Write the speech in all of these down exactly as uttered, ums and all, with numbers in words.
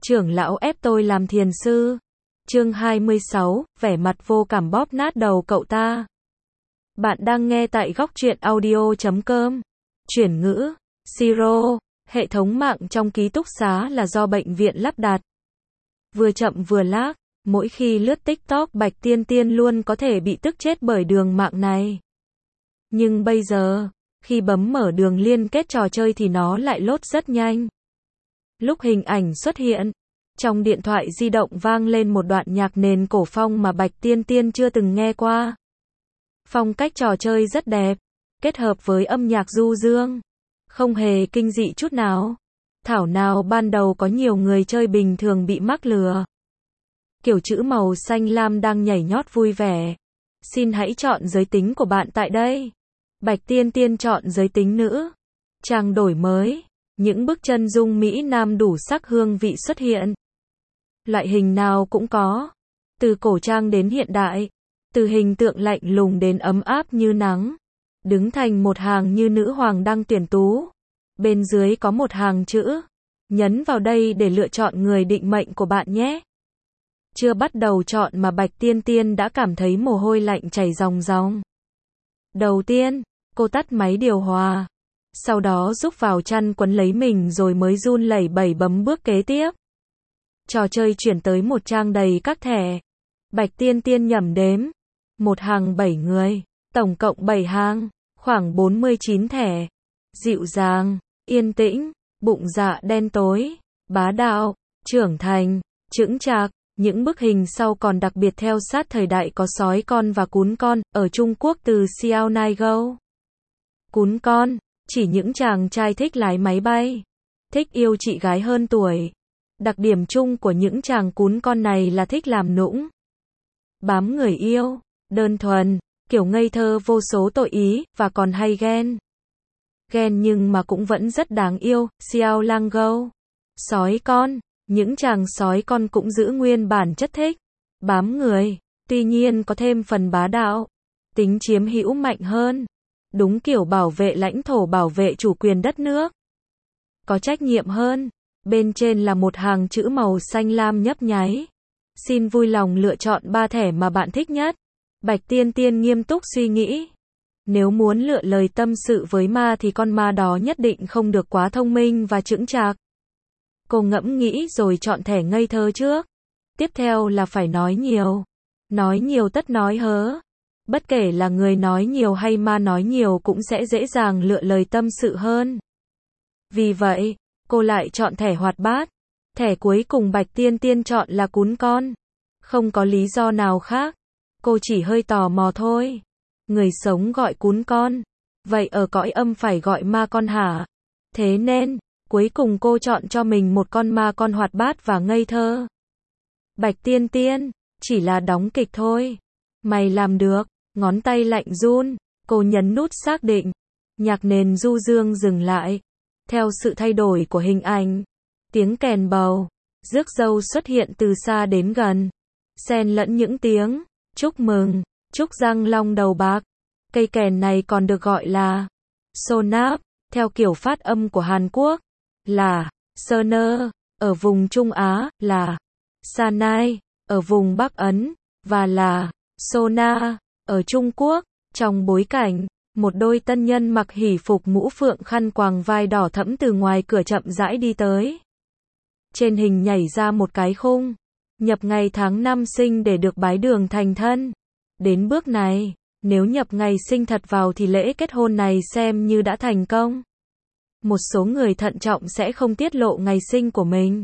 Trưởng lão ép tôi làm thiền sư. Chương hai mươi sáu, vẻ mặt vô cảm bóp nát đầu cậu ta. Bạn đang nghe tại góc truyện audio chấm com. Chuyển ngữ, Siro, hệ thống mạng trong ký túc xá là do bệnh viện lắp đặt. Vừa chậm vừa lag, mỗi khi lướt TikTok Bạch Tiên Tiên luôn có thể bị tức chết bởi đường mạng này. Nhưng bây giờ, khi bấm mở đường liên kết trò chơi thì nó lại lốt rất nhanh. Lúc hình ảnh xuất hiện, trong điện thoại di động vang lên một đoạn nhạc nền cổ phong mà Bạch Tiên Tiên chưa từng nghe qua. Phong cách trò chơi rất đẹp, kết hợp với âm nhạc du dương, không hề kinh dị chút nào. Thảo nào ban đầu có nhiều người chơi bình thường bị mắc lừa. Kiểu chữ màu xanh lam đang nhảy nhót vui vẻ. Xin hãy chọn giới tính của bạn tại đây. Bạch Tiên Tiên chọn giới tính nữ. Trang đổi mới. Những bức chân dung Mỹ Nam đủ sắc hương vị xuất hiện. Loại hình nào cũng có. Từ cổ trang đến hiện đại. Từ hình tượng lạnh lùng đến ấm áp như nắng. Đứng thành một hàng như nữ hoàng đang tuyển tú. Bên dưới có một hàng chữ. Nhấn vào đây để lựa chọn người định mệnh của bạn nhé. Chưa bắt đầu chọn mà Bạch Tiên Tiên đã cảm thấy mồ hôi lạnh chảy ròng ròng. Đầu tiên, cô tắt máy điều hòa. Sau đó rúc vào chăn quấn lấy mình rồi mới run lẩy bẩy bấm bước kế tiếp. Trò chơi chuyển tới một trang đầy các thẻ. Bạch Tiên Tiên nhẩm đếm. Một hàng bảy người, tổng cộng bảy hàng, khoảng bốn mươi chín thẻ. Dịu dàng, yên tĩnh, bụng dạ đen tối, bá đạo, trưởng thành, chững chạc. Những bức hình sau còn đặc biệt theo sát thời đại có sói con và cún con, ở Trung Quốc từ Xiao Nai Go. Cún con, chỉ những chàng trai thích lái máy bay, thích yêu chị gái hơn tuổi. Đặc điểm chung của những chàng cún con này là thích làm nũng, bám người yêu, đơn thuần, kiểu ngây thơ vô số tội ý, và còn hay ghen. Ghen nhưng mà cũng vẫn rất đáng yêu, Xiao Lang Go. Sói con. Những chàng sói con cũng giữ nguyên bản chất thích bám người, tuy nhiên có thêm phần bá đạo, tính chiếm hữu mạnh hơn, đúng kiểu bảo vệ lãnh thổ, bảo vệ chủ quyền đất nước, có trách nhiệm hơn. Bên trên là một hàng chữ màu xanh lam nhấp nháy. Xin vui lòng lựa chọn ba thẻ mà bạn thích nhất. Bạch Tiên Tiên nghiêm túc suy nghĩ. Nếu muốn lựa lời tâm sự với ma thì con ma đó nhất định không được quá thông minh và chững chạc. Cô ngẫm nghĩ rồi chọn thẻ ngây thơ trước. Tiếp theo là phải nói nhiều. Nói nhiều tất nói hớ. Bất kể là người nói nhiều hay ma nói nhiều cũng sẽ dễ dàng lựa lời tâm sự hơn. Vì vậy, cô lại chọn thẻ hoạt bát. Thẻ cuối cùng Bạch Tiên Tiên chọn là cún con. Không có lý do nào khác. Cô chỉ hơi tò mò thôi. Người sống gọi cún con. Vậy ở cõi âm phải gọi ma con hả? Thế nên, cuối cùng cô chọn cho mình một con ma con hoạt bát và ngây thơ. Bạch Tiên Tiên, chỉ là đóng kịch thôi. Mày làm được. Ngón tay lạnh run, cô nhấn nút xác định. Nhạc nền du dương dừng lại. Theo sự thay đổi của hình ảnh, tiếng kèn bầu, rước dâu xuất hiện từ xa đến gần. Xen lẫn những tiếng chúc mừng, chúc răng long đầu bạc. Cây kèn này còn được gọi là sonap, theo kiểu phát âm của Hàn Quốc là Soner, ở vùng Trung Á là Sanai, ở vùng Bắc Ấn, và là Sona, ở Trung Quốc. Trong bối cảnh, một đôi tân nhân mặc hỷ phục mũ phượng khăn quàng vai đỏ thẫm từ ngoài cửa chậm rãi đi tới. Trên hình nhảy ra một cái khung, nhập ngày tháng năm sinh để được bái đường thành thân. Đến bước này, nếu nhập ngày sinh thật vào thì lễ kết hôn này xem như đã thành công. Một số người thận trọng sẽ không tiết lộ ngày sinh của mình.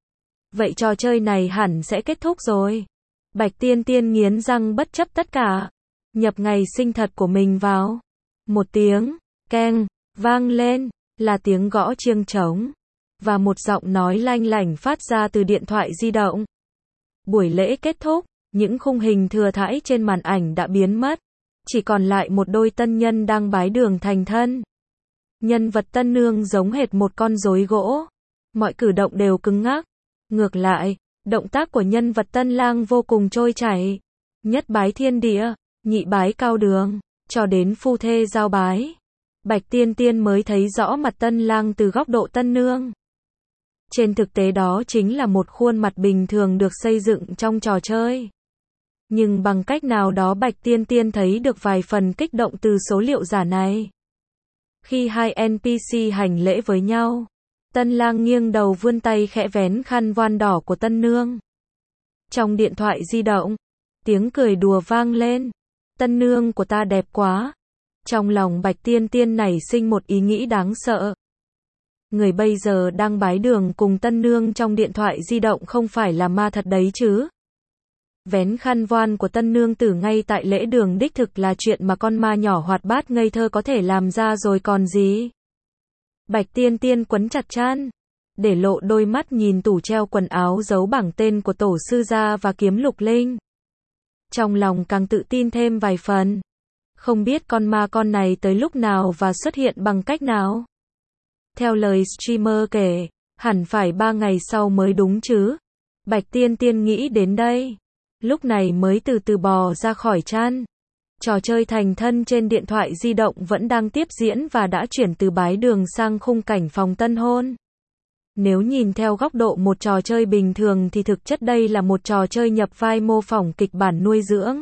Vậy trò chơi này hẳn sẽ kết thúc rồi. Bạch Tiên Tiên nghiến răng bất chấp tất cả. Nhập ngày sinh thật của mình vào. Một tiếng, keng, vang lên, là tiếng gõ chiêng trống. Và một giọng nói lanh lảnh phát ra từ điện thoại di động. Buổi lễ kết thúc, những khung hình thừa thãi trên màn ảnh đã biến mất. Chỉ còn lại một đôi tân nhân đang bái đường thành thân. Nhân vật tân nương giống hệt một con rối gỗ. Mọi cử động đều cứng ngắc. Ngược lại, động tác của nhân vật tân lang vô cùng trôi chảy. Nhất bái thiên địa, nhị bái cao đường, cho đến phu thê giao bái. Bạch Tiên Tiên mới thấy rõ mặt tân lang từ góc độ tân nương. Trên thực tế đó chính là một khuôn mặt bình thường được xây dựng trong trò chơi. Nhưng bằng cách nào đó Bạch Tiên Tiên thấy được vài phần kích động từ số liệu giả này. Khi hai en pê xê hành lễ với nhau, Tân Lang nghiêng đầu vươn tay khẽ vén khăn voan đỏ của Tân Nương. Trong điện thoại di động, tiếng cười đùa vang lên. Tân Nương của ta đẹp quá. Trong lòng Bạch Tiên Tiên nảy sinh một ý nghĩ đáng sợ. Người bây giờ đang bái đường cùng Tân Nương trong điện thoại di động không phải là ma thật đấy chứ. Vén khăn voan của Tân Nương tử ngay tại lễ đường đích thực là chuyện mà con ma nhỏ hoạt bát ngây thơ có thể làm ra rồi còn gì. Bạch Tiên Tiên quấn chặt chăn, để lộ đôi mắt nhìn tủ treo quần áo giấu bảng tên của tổ sư gia và kiếm lục linh. Trong lòng càng tự tin thêm vài phần. Không biết con ma con này tới lúc nào và xuất hiện bằng cách nào. Theo lời streamer kể, hẳn phải ba ngày sau mới đúng chứ. Bạch Tiên Tiên nghĩ đến đây. Lúc này mới từ từ bò ra khỏi chăn. Trò chơi thành thân trên điện thoại di động vẫn đang tiếp diễn và đã chuyển từ bái đường sang khung cảnh phòng tân hôn. Nếu nhìn theo góc độ một trò chơi bình thường thì thực chất đây là một trò chơi nhập vai mô phỏng kịch bản nuôi dưỡng.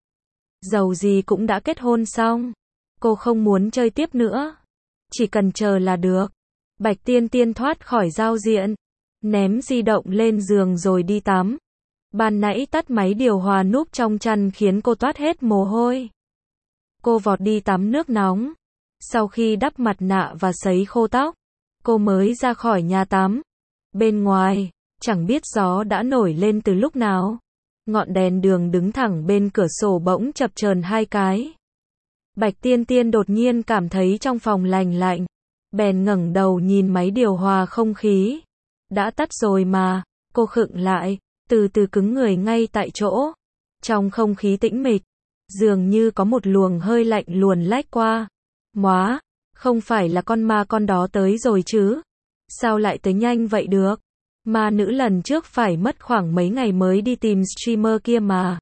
Dầu gì cũng đã kết hôn xong. Cô không muốn chơi tiếp nữa. Chỉ cần chờ là được. Bạch Tiên Tiên thoát khỏi giao diện. Ném di động lên giường rồi đi tắm. Ban nãy tắt máy điều hòa núp trong chăn khiến cô toát hết mồ hôi. Cô vọt đi tắm nước nóng. Sau khi đắp mặt nạ và sấy khô tóc, cô mới ra khỏi nhà tắm. Bên ngoài, chẳng biết gió đã nổi lên từ lúc nào. Ngọn đèn đường đứng thẳng bên cửa sổ bỗng chập chờn hai cái. Bạch Tiên Tiên đột nhiên cảm thấy trong phòng lành lạnh. Bèn ngẩng đầu nhìn máy điều hòa không khí. Đã tắt rồi mà. Cô khựng lại, từ từ cứng người ngay tại chỗ. Trong không khí tĩnh mịch, dường như có một luồng hơi lạnh luồn lách qua. Móa, không phải là con ma con đó tới rồi chứ? Sao lại tới nhanh vậy được? Ma nữ lần trước phải mất khoảng mấy ngày mới đi tìm streamer kia mà.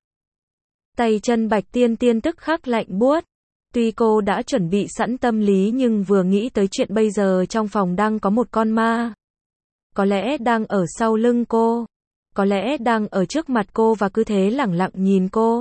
Tay chân Bạch Tiên Tiên tức khắc lạnh buốt. Tuy cô đã chuẩn bị sẵn tâm lý nhưng vừa nghĩ tới chuyện bây giờ trong phòng đang có một con ma. Có lẽ đang ở sau lưng cô. Có lẽ đang ở trước mặt cô và cứ thế lẳng lặng nhìn cô.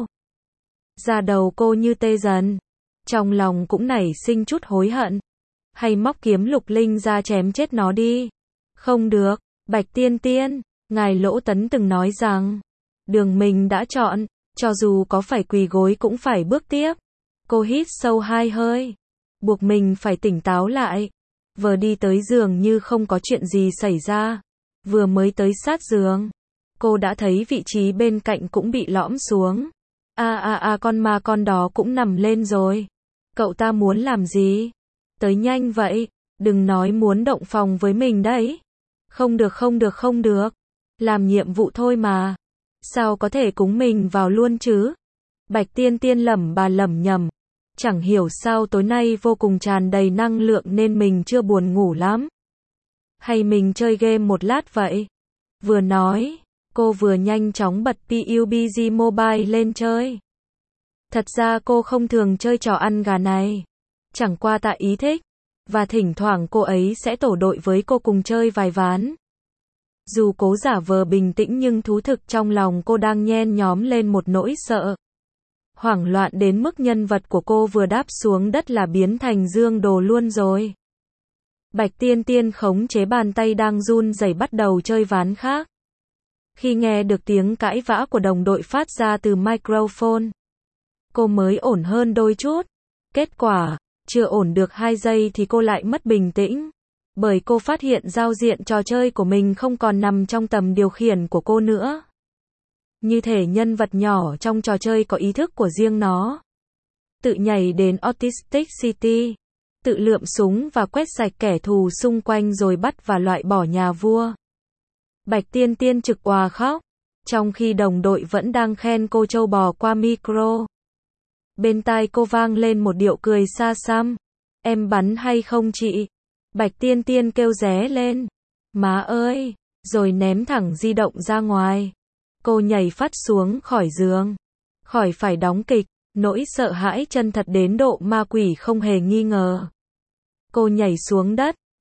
Da đầu cô như tê dần. Trong lòng cũng nảy sinh chút hối hận. Hay móc kiếm lục linh ra chém chết nó đi. Không được, Bạch Tiên Tiên, ngài Lỗ Tấn từng nói rằng, đường mình đã chọn, cho dù có phải quỳ gối cũng phải bước tiếp. Cô hít sâu hai hơi, buộc mình phải tỉnh táo lại. Vừa đi tới giường như không có chuyện gì xảy ra. Vừa mới tới sát giường, cô đã thấy vị trí bên cạnh cũng bị lõm xuống. A a a con ma con đó cũng nằm lên rồi. Cậu ta muốn làm gì? Tới nhanh vậy, đừng nói muốn động phòng với mình đấy. Không được không được không được. Làm nhiệm vụ thôi mà. Sao có thể cúng mình vào luôn chứ? Bạch Tiên Tiên lẩm bà lẩm nhẩm. Chẳng hiểu sao tối nay vô cùng tràn đầy năng lượng nên mình chưa buồn ngủ lắm. Hay mình chơi game một lát vậy? Vừa nói, cô vừa nhanh chóng bật pê u bê giê Mobile lên chơi. Thật ra cô không thường chơi trò ăn gà này. Chẳng qua tại ý thích. Và thỉnh thoảng cô ấy sẽ tổ đội với cô cùng chơi vài ván. Dù cố giả vờ bình tĩnh nhưng thú thực trong lòng cô đang nhen nhóm lên một nỗi sợ. Hoảng loạn đến mức nhân vật của cô vừa đáp xuống đất là biến thành dương đồ luôn rồi. Bạch Tiên Tiên khống chế bàn tay đang run rẩy bắt đầu chơi ván khác. Khi nghe được tiếng cãi vã của đồng đội phát ra từ microphone, cô mới ổn hơn đôi chút. Kết quả, chưa ổn được hai giây thì cô lại mất bình tĩnh. Bởi cô phát hiện giao diện trò chơi của mình không còn nằm trong tầm điều khiển của cô nữa. Như thể nhân vật nhỏ trong trò chơi có ý thức của riêng nó. Tự nhảy đến Autistic City. Tự lượm súng và quét sạch kẻ thù xung quanh rồi bắt và loại bỏ nhà vua. Bạch Tiên Tiên trực òa khóc. Trong khi đồng đội vẫn đang khen cô trâu bò qua micro. Bên tai cô vang lên một điệu cười xa xăm. Em bắn hay không chị? Bạch Tiên Tiên kêu ré lên. Má ơi! Rồi ném thẳng di động ra ngoài. Cô nhảy phát xuống khỏi giường. Khỏi phải đóng kịch. Nỗi sợ hãi chân thật đến độ ma quỷ không hề nghi ngờ. Cô nhảy xuống đất.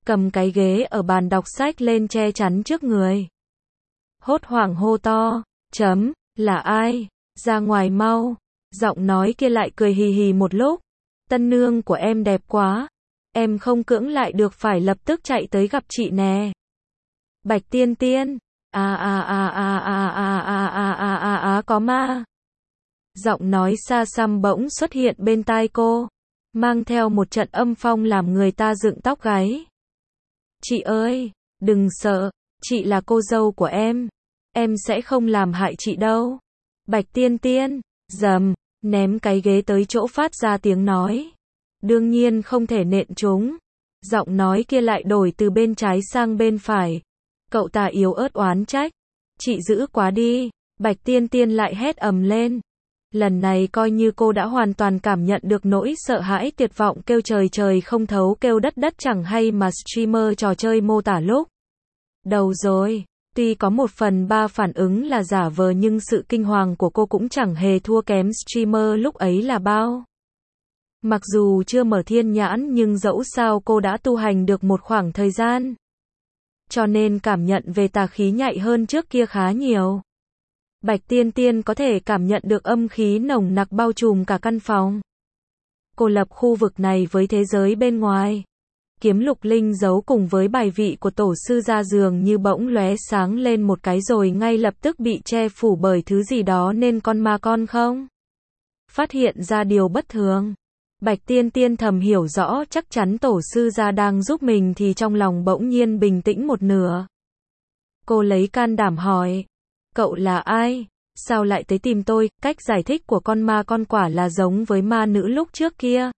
cầm cái ghế ở bàn đọc sách lên che chắn trước người. Hốt hoảng hô to, chấm, là ai? Ra ngoài mau. Giọng nói kia lại cười hì hì một lúc. Tân nương của em đẹp quá. Em không cưỡng lại được phải lập tức chạy tới gặp chị nè. Bạch Tiên Tiên. À à à à à à à à à à à có ma. Giọng nói xa xăm bỗng xuất hiện bên tai cô, mang theo một trận âm phong làm người ta dựng tóc gáy. Chị ơi, đừng sợ, chị là cô dâu của em. Em sẽ không làm hại chị đâu. Bạch Tiên Tiên, rầm, ném cái ghế tới chỗ phát ra tiếng nói. Đương nhiên không thể nện chúng. Giọng nói kia lại đổi từ bên trái sang bên phải. Cậu ta yếu ớt oán trách. Chị dữ quá đi. Bạch Tiên Tiên lại hét ầm lên. Lần này coi như cô đã hoàn toàn cảm nhận được nỗi sợ hãi tuyệt vọng kêu trời trời không thấu kêu đất đất chẳng hay mà streamer trò chơi mô tả lúc đầu rồi. Tuy có một phần ba phản ứng là giả vờ nhưng sự kinh hoàng của cô cũng chẳng hề thua kém streamer lúc ấy là bao. Mặc dù chưa mở thiên nhãn nhưng dẫu sao cô đã tu hành được một khoảng thời gian. Cho nên cảm nhận về tà khí nhạy hơn trước kia khá nhiều. Bạch Tiên Tiên có thể cảm nhận được âm khí nồng nặc bao trùm cả căn phòng. Cô lập khu vực này với thế giới bên ngoài. Kiếm lục linh giấu cùng với bài vị của tổ sư ra giường như bỗng lóe sáng lên một cái rồi ngay lập tức bị che phủ bởi thứ gì đó nên con ma con không phát hiện ra điều bất thường. Bạch Tiên Tiên thầm hiểu rõ chắc chắn tổ sư ra đang giúp mình thì trong lòng bỗng nhiên bình tĩnh một nửa. Cô lấy can đảm hỏi. Cậu là ai? Sao lại tới tìm tôi? Cách giải thích của con ma con quả là giống với ma nữ lúc trước kia.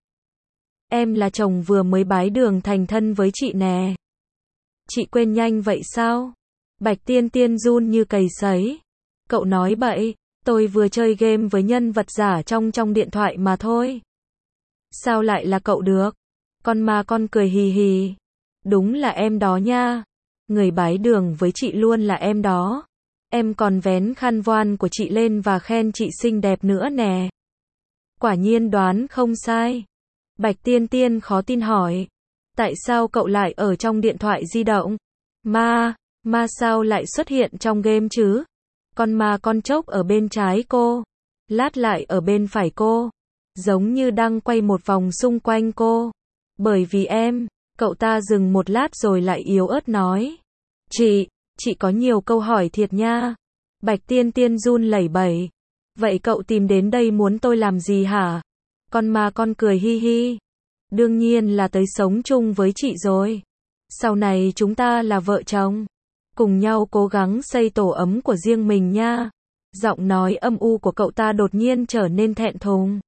Em là chồng vừa mới bái đường thành thân với chị nè. Chị quên nhanh vậy sao? Bạch Tiên Tiên run như cầy sấy. Cậu nói bậy, tôi vừa chơi game với nhân vật giả trong trong điện thoại mà thôi. Sao lại là cậu được? Con ma con cười hì hì. Đúng là em đó nha. Người bái đường với chị luôn là em đó. Em còn vén khăn voan của chị lên và khen chị xinh đẹp nữa nè. Quả nhiên đoán không sai. Bạch Tiên Tiên khó tin hỏi. Tại sao cậu lại ở trong điện thoại di động? Ma, ma sao lại xuất hiện trong game chứ? Con ma con chốc ở bên trái cô. Lát lại ở bên phải cô. Giống như đang quay một vòng xung quanh cô. Bởi vì em, cậu ta dừng một lát rồi lại yếu ớt nói. Chị, chị có nhiều câu hỏi thiệt nha. Bạch Tiên Tiên run lẩy bẩy. Vậy cậu tìm đến đây muốn tôi làm gì hả? Con ma con cười hi hi. Đương nhiên là tới sống chung với chị rồi. Sau này chúng ta là vợ chồng. Cùng nhau cố gắng xây tổ ấm của riêng mình nha. Giọng nói âm u của cậu ta đột nhiên trở nên thẹn thùng.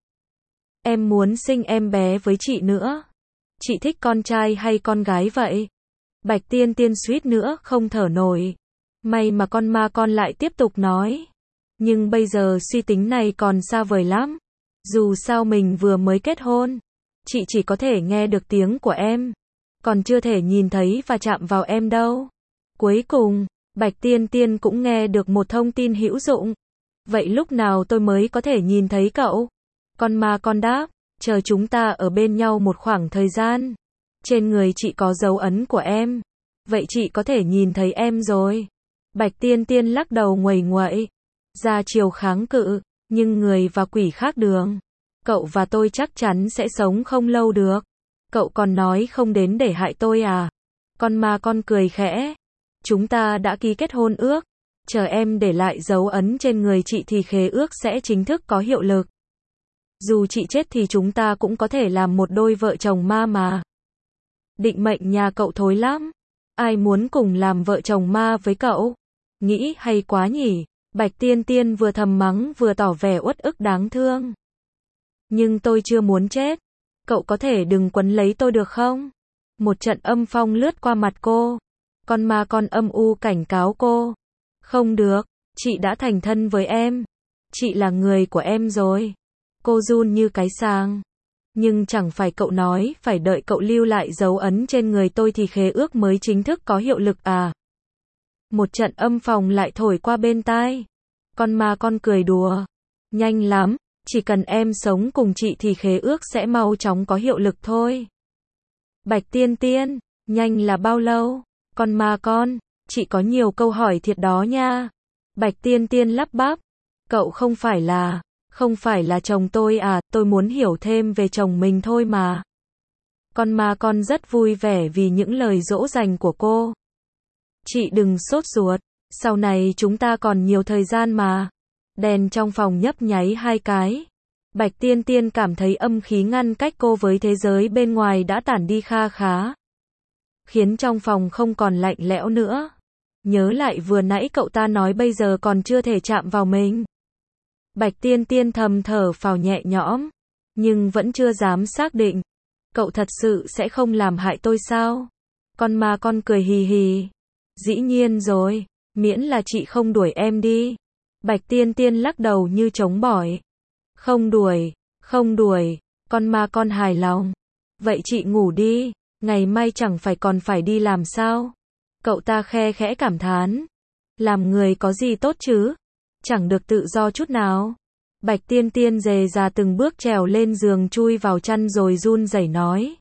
Em muốn sinh em bé với chị nữa. Chị thích con trai hay con gái vậy? Bạch Tiên Tiên suýt nữa không thở nổi. May mà con ma con lại tiếp tục nói. Nhưng bây giờ suy tính này còn xa vời lắm. Dù sao mình vừa mới kết hôn. Chị chỉ có thể nghe được tiếng của em. Còn chưa thể nhìn thấy và chạm vào em đâu. Cuối cùng, Bạch Tiên Tiên cũng nghe được một thông tin hữu dụng. Vậy lúc nào tôi mới có thể nhìn thấy cậu? Con ma con đáp. Chờ chúng ta ở bên nhau một khoảng thời gian. Trên người chị có dấu ấn của em. Vậy chị có thể nhìn thấy em rồi. Bạch Tiên Tiên lắc đầu nguầy nguậy. Ra chiều kháng cự. Nhưng người và quỷ khác đường. Cậu và tôi chắc chắn sẽ sống không lâu được. Cậu còn nói không đến để hại tôi à? Con ma con cười khẽ. Chúng ta đã ký kết hôn ước. Chờ em để lại dấu ấn trên người chị thì khế ước sẽ chính thức có hiệu lực. Dù chị chết thì chúng ta cũng có thể làm một đôi vợ chồng ma mà. Định mệnh nhà cậu thối lắm. Ai muốn cùng làm vợ chồng ma với cậu? Nghĩ hay quá nhỉ? Bạch Tiên Tiên vừa thầm mắng vừa tỏ vẻ uất ức đáng thương. Nhưng tôi chưa muốn chết. Cậu có thể đừng quấn lấy tôi được không? Một trận âm phong lướt qua mặt cô. Con ma con âm u cảnh cáo cô. Không được, chị đã thành thân với em. Chị là người của em rồi. Cô run như cái sàng. Nhưng chẳng phải cậu nói phải đợi cậu lưu lại dấu ấn trên người tôi thì khế ước mới chính thức có hiệu lực à? Một trận âm phong lại thổi qua bên tai. Con ma con cười đùa. Nhanh lắm, chỉ cần em sống cùng chị thì khế ước sẽ mau chóng có hiệu lực thôi. Bạch Tiên Tiên, Nhanh là bao lâu? Con ma con, chị có nhiều câu hỏi thiệt đó nha. Bạch Tiên Tiên lắp bắp. Cậu không phải là, không phải là chồng tôi à, tôi muốn hiểu thêm về chồng mình thôi mà. Con ma con rất vui vẻ vì những lời dỗ dành của cô. Chị đừng sốt ruột, sau này chúng ta còn nhiều thời gian mà. Đèn trong phòng nhấp nháy hai cái. Bạch Tiên Tiên cảm thấy âm khí ngăn cách cô với thế giới bên ngoài đã tản đi kha khá. Khiến trong phòng không còn lạnh lẽo nữa. Nhớ lại vừa nãy cậu ta nói bây giờ còn chưa thể chạm vào mình. Bạch Tiên Tiên thầm thở phào nhẹ nhõm. Nhưng vẫn chưa dám xác định. Cậu thật sự sẽ không làm hại tôi sao? Con ma con cười hì hì. Dĩ nhiên rồi, miễn là chị không đuổi em đi. Bạch Tiên Tiên lắc đầu như chống bỏi. Không đuổi, không đuổi, con ma con hài lòng. Vậy chị ngủ đi, ngày mai chẳng phải còn phải đi làm sao? Cậu ta khe khẽ cảm thán. Làm người có gì tốt chứ? Chẳng được tự do chút nào. Bạch Tiên Tiên dề ra từng bước trèo lên giường chui vào chăn rồi run rẩy nói.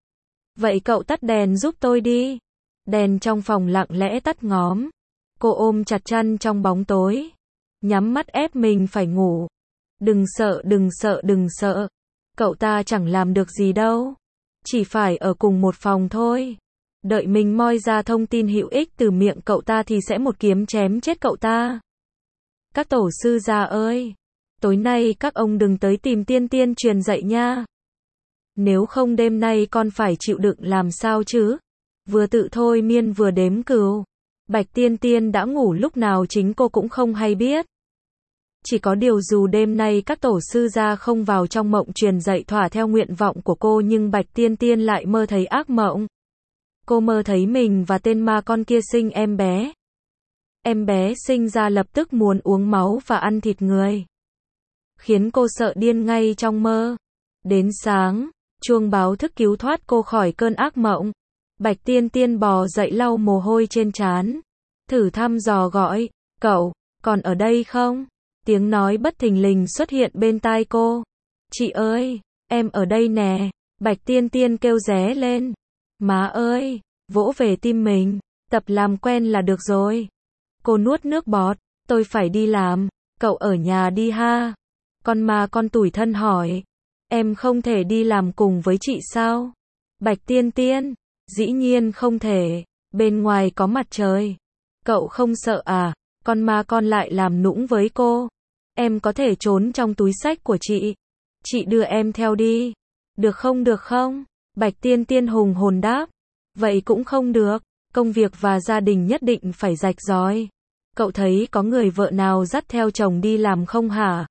Vậy cậu tắt đèn giúp tôi đi. Đèn trong phòng lặng lẽ tắt ngóm. Cô ôm chặt chăn trong bóng tối. Nhắm mắt ép mình phải ngủ. Đừng sợ, đừng sợ, đừng sợ. Cậu ta chẳng làm được gì đâu. Chỉ phải ở cùng một phòng thôi. Đợi mình moi ra thông tin hữu ích từ miệng cậu ta thì sẽ một kiếm chém chết cậu ta. Các tổ sư già ơi! Tối nay các ông đừng tới tìm Tiên Tiên truyền dạy nha. Nếu không đêm nay con phải chịu đựng làm sao chứ? Vừa tự thôi miên vừa đếm cừu. Bạch Tiên Tiên đã ngủ lúc nào chính cô cũng không hay biết. Chỉ có điều dù đêm nay các tổ sư gia không vào trong mộng truyền dạy thỏa theo nguyện vọng của cô nhưng Bạch Tiên Tiên lại mơ thấy ác mộng. Cô mơ thấy mình và tên ma con kia sinh em bé. Em bé sinh ra lập tức muốn uống máu và ăn thịt người. Khiến cô sợ điên ngay trong mơ. Đến sáng, chuông báo thức cứu thoát cô khỏi cơn ác mộng. Bạch Tiên Tiên bò dậy lau mồ hôi trên trán. Thử thăm dò gọi, cậu, còn ở đây không? Tiếng nói bất thình lình xuất hiện bên tai cô. Chị ơi, em ở đây nè. Bạch Tiên Tiên kêu ré lên. Má ơi, vỗ về tim mình, tập làm quen là được rồi. Cô nuốt nước bọt, tôi phải đi làm, cậu ở nhà đi ha. Con ma con tủi thân hỏi. Em không thể đi làm cùng với chị sao? Bạch Tiên Tiên, dĩ nhiên không thể, bên ngoài có mặt trời. Cậu không sợ à? Con ma con lại làm nũng với cô. Em có thể trốn trong túi xách của chị. Chị đưa em theo đi. Được không được không? Bạch Tiên Tiên hùng hồn đáp. Vậy cũng không được, công việc và gia đình nhất định phải rạch ròi. Cậu thấy có người vợ nào dắt theo chồng đi làm không hả?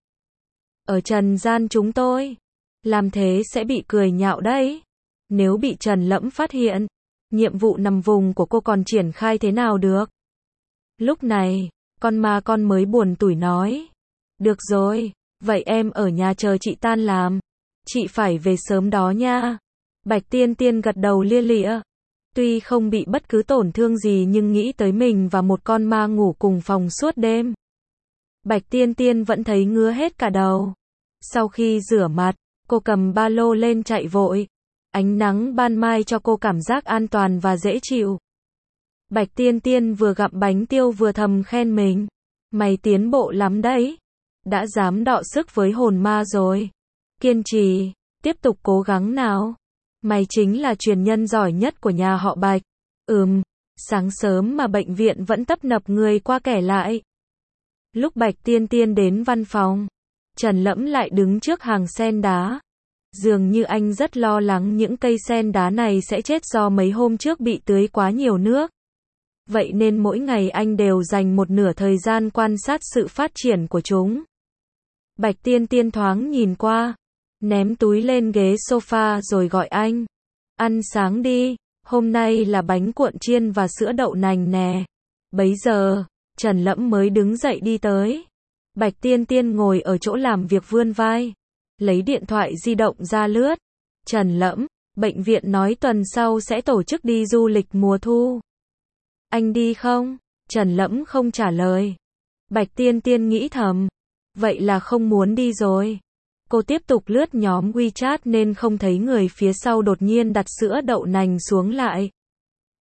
Ở trần gian chúng tôi, làm thế sẽ bị cười nhạo đấy. Nếu bị Trần Lẫm phát hiện, nhiệm vụ nằm vùng của cô còn triển khai thế nào được? Lúc này, con ma con mới buồn tủi nói. Được rồi, vậy em ở nhà chờ chị tan làm. Chị phải về sớm đó nha. Bạch Tiên Tiên gật đầu lia lịa. Tuy không bị bất cứ tổn thương gì nhưng nghĩ tới mình và một con ma ngủ cùng phòng suốt đêm. Bạch Tiên Tiên vẫn thấy ngứa hết cả đầu. Sau khi rửa mặt, cô cầm ba lô lên chạy vội. Ánh nắng ban mai cho cô cảm giác an toàn và dễ chịu. Bạch Tiên Tiên vừa gặm bánh tiêu vừa thầm khen mình. Mày tiến bộ lắm đấy. Đã dám đọ sức với hồn ma rồi. Kiên trì, tiếp tục cố gắng nào. Mày chính là truyền nhân giỏi nhất của nhà họ Bạch. Ừm, sáng sớm mà bệnh viện vẫn tấp nập người qua kẻ lại. Lúc Bạch Tiên Tiên đến văn phòng, Trần Lẫm lại đứng trước hàng sen đá. Dường như anh rất lo lắng những cây sen đá này sẽ chết do mấy hôm trước bị tưới quá nhiều nước. Vậy nên mỗi ngày anh đều dành một nửa thời gian quan sát sự phát triển của chúng. Bạch Tiên Tiên thoáng nhìn qua, ném túi lên ghế sofa rồi gọi anh. Ăn sáng đi, hôm nay là bánh cuộn chiên và sữa đậu nành nè. Bấy giờ, Trần Lẫm mới đứng dậy đi tới. Bạch Tiên Tiên ngồi ở chỗ làm việc vươn vai, lấy điện thoại di động ra lướt. Trần Lẫm, bệnh viện nói tuần sau sẽ tổ chức đi du lịch mùa thu. Anh đi không? Trần Lẫm không trả lời. Bạch Tiên Tiên nghĩ thầm, vậy là không muốn đi rồi. Cô tiếp tục lướt nhóm WeChat nên không thấy người phía sau đột nhiên đặt sữa đậu nành xuống lại.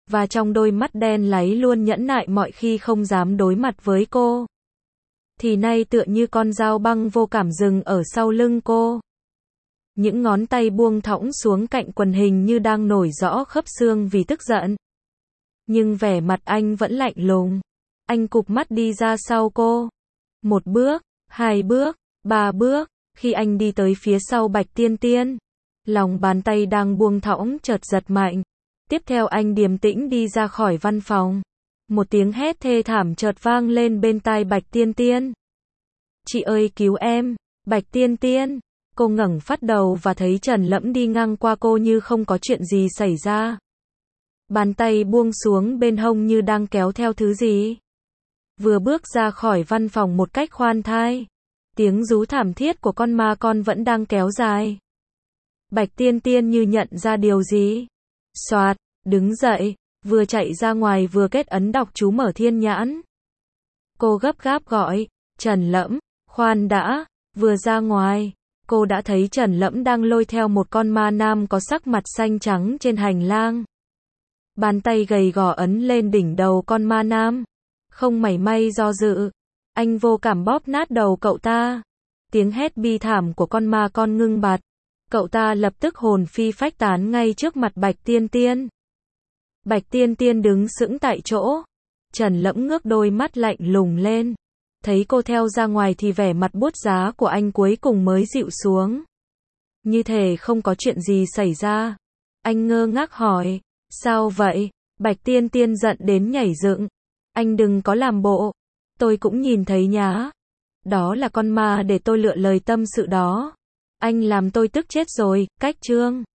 và trong đôi mắt đen láy luôn nhẫn nại mọi khi không dám đối mặt với cô. Thì nay tựa như con dao băng vô cảm dừng ở sau lưng cô. Những ngón tay buông thõng xuống cạnh quần hình như đang nổi rõ khớp xương vì tức giận. Nhưng vẻ mặt anh vẫn lạnh lùng. Anh cụp mắt đi ra sau cô. Một bước, hai bước, ba bước, khi anh đi tới phía sau Bạch Tiên Tiên, lòng bàn tay đang buông thõng chợt giật mạnh. Tiếp theo anh điềm tĩnh đi ra khỏi văn phòng. Một tiếng hét thê thảm chợt vang lên bên tai Bạch Tiên Tiên. Chị ơi cứu em, Bạch Tiên Tiên. Cô ngẩng phát đầu và thấy Trần Lẫm đi ngang qua cô như không có chuyện gì xảy ra. Bàn tay buông xuống bên hông như đang kéo theo thứ gì. Vừa bước ra khỏi văn phòng một cách khoan thai, tiếng rú thảm thiết của con ma con vẫn đang kéo dài. Bạch Tiên Tiên như nhận ra điều gì. Soạt, đứng dậy, vừa chạy ra ngoài vừa kết ấn đọc chú mở thiên nhãn. Cô gấp gáp gọi, Trần Lẫm, khoan đã, vừa ra ngoài. Cô đã thấy Trần Lẫm đang lôi theo một con ma nam có sắc mặt xanh trắng trên hành lang. Bàn tay gầy gò ấn lên đỉnh đầu con ma nam. Không mảy may do dự. Anh vô cảm bóp nát đầu cậu ta. Tiếng hét bi thảm của con ma con ngưng bặt. Cậu ta lập tức hồn phi phách tán ngay trước mặt Bạch Tiên Tiên. Bạch Tiên Tiên đứng sững tại chỗ. Trần Lẫm ngước đôi mắt lạnh lùng lên. Thấy cô theo ra ngoài thì vẻ mặt buốt giá của anh cuối cùng mới dịu xuống. Như thể không có chuyện gì xảy ra. Anh ngơ ngác hỏi, sao vậy? Bạch Tiên Tiên giận đến nhảy dựng. Anh đừng có làm bộ. Tôi cũng nhìn thấy nhá. Đó là con ma để tôi lựa lời tâm sự đó. Anh làm tôi tức chết rồi, cách chương.